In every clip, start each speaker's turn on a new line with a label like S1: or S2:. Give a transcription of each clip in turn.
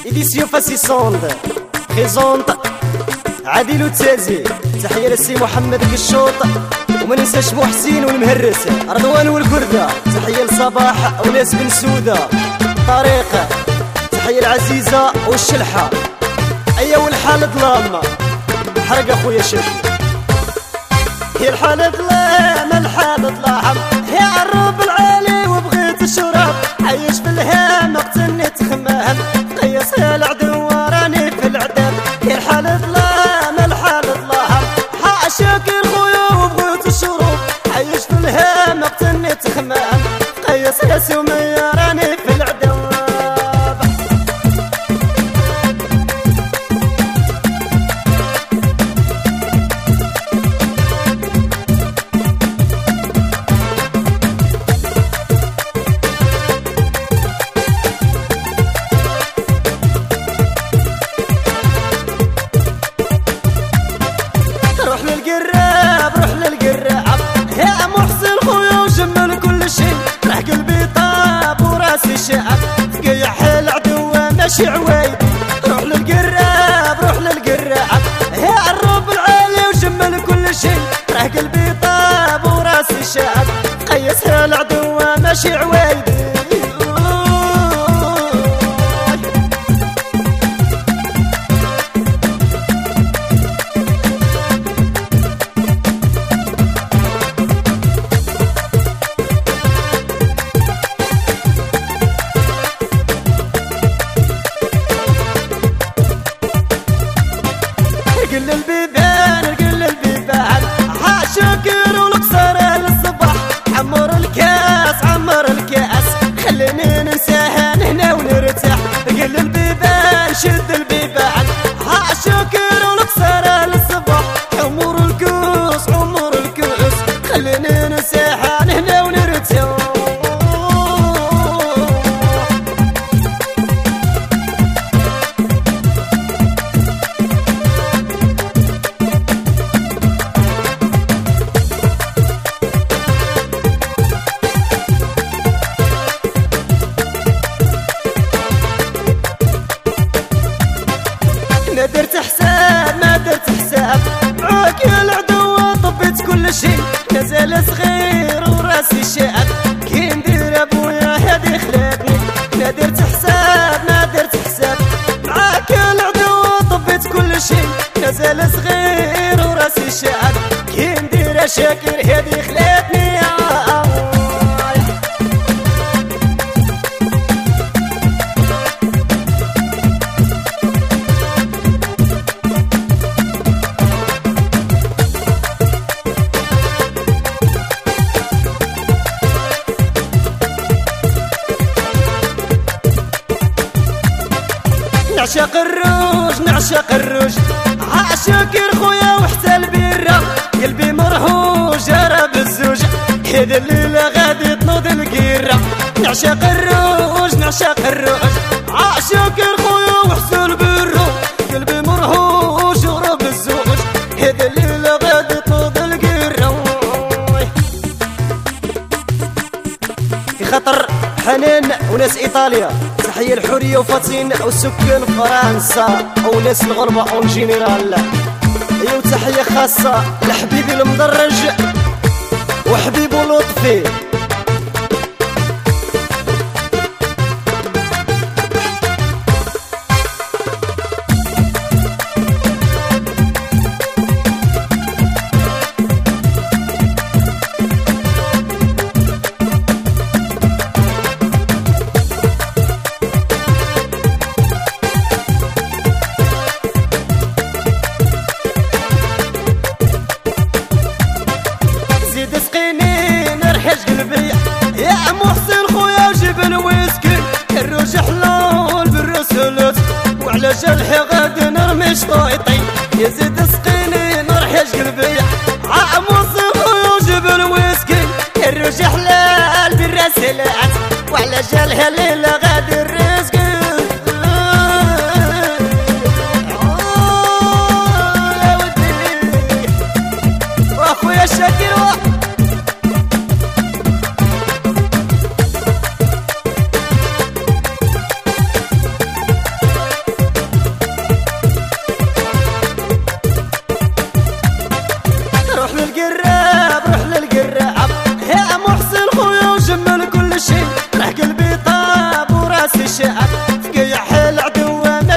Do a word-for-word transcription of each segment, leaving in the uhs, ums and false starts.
S1: إديسيون فاسيسوند بريزونت عادل وتازي. تحية للسي محمد كشوط، وما ننساش محسين والمهرس رضوان والكردة. تحية لصباح وناس بن سودة طريقة. تحية العزيزة والشلحة. أيا والحال ظلام حرق أخويا شادي. هي الحال ظلام الحال ظلام هي عروب العالي وبغيت الشراب. عايش في الهام قتلني تخمام قيس العدو راني في العذاب. هي الحال ظلام الحال ظلام حاشاك الخويا وبغيت الشروب. عايش في الهام قتلني تخمام قيس يا سمية راني في العذاب. روح للقراب روح للقراب يا محسن خويا وجمل كل شي. راح قلبي طاب وراسي شعب تقيح العدو ماشي عوايد. روح للقراب روح للقراب يا عروب العالي وجمل كل شي. راح قلبي طاب وراسي شعب قيس العدو ماشي عوايد. رقل البيبان رقل البيبان عاشقين والقصر للصباح. عمر الكاس عمر الكاس خليني ننساها هنا ونرتاح. رقل البيبان شد البيبان عاشقين والقصر للصباح. عمر الكوس عمر الكوس خليني ننساها هنا ونرتاح. ما درت حساب ما درت حساب معاك يا العدو طبيت كل شي. مازال صغير وراسي شاب كي ندير ابويا هادي خلاتني. ما درت حساب ما درت حساب معاك يا العدو طبيت كل شي. مازال صغير وراسي شاب كي ندير شاكر هادي خلاتني. نعشق الروج نعشق الروج عاشق خويا وحتى البيرة. قلبي مرهوج راه بالزوج هذا الليلة غادي تنوض القيرة. نعشق الروج نعشق الروج عاشق خويا وحتى البيرة. قلبي مرهوج راه بالزوج هذا الليلة غادي تنوض القيرة. في خطر حنان وناس ايطاليا. تحية الحورية وفاتين وسكان فرنسا وناس الغربة اون جينيرال. ايوا تحية خاصة لحبيبي المدرج وحبيبو لطفي. زيد سقيني نرحج قلبي يا محسن خويا وجيب الويسكي. الروج حلول بالرسولات وعلى جرحي غادي نرمي شطيطي. يا زيد سقيني نرحج قلبي يا محسن خويا وجيب الويسكي. الروج حلال بالرسولات وعلى جرحي الليلة غادي الرزق. يا ودي واخويا الشاكر.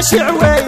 S1: ماشي عوايد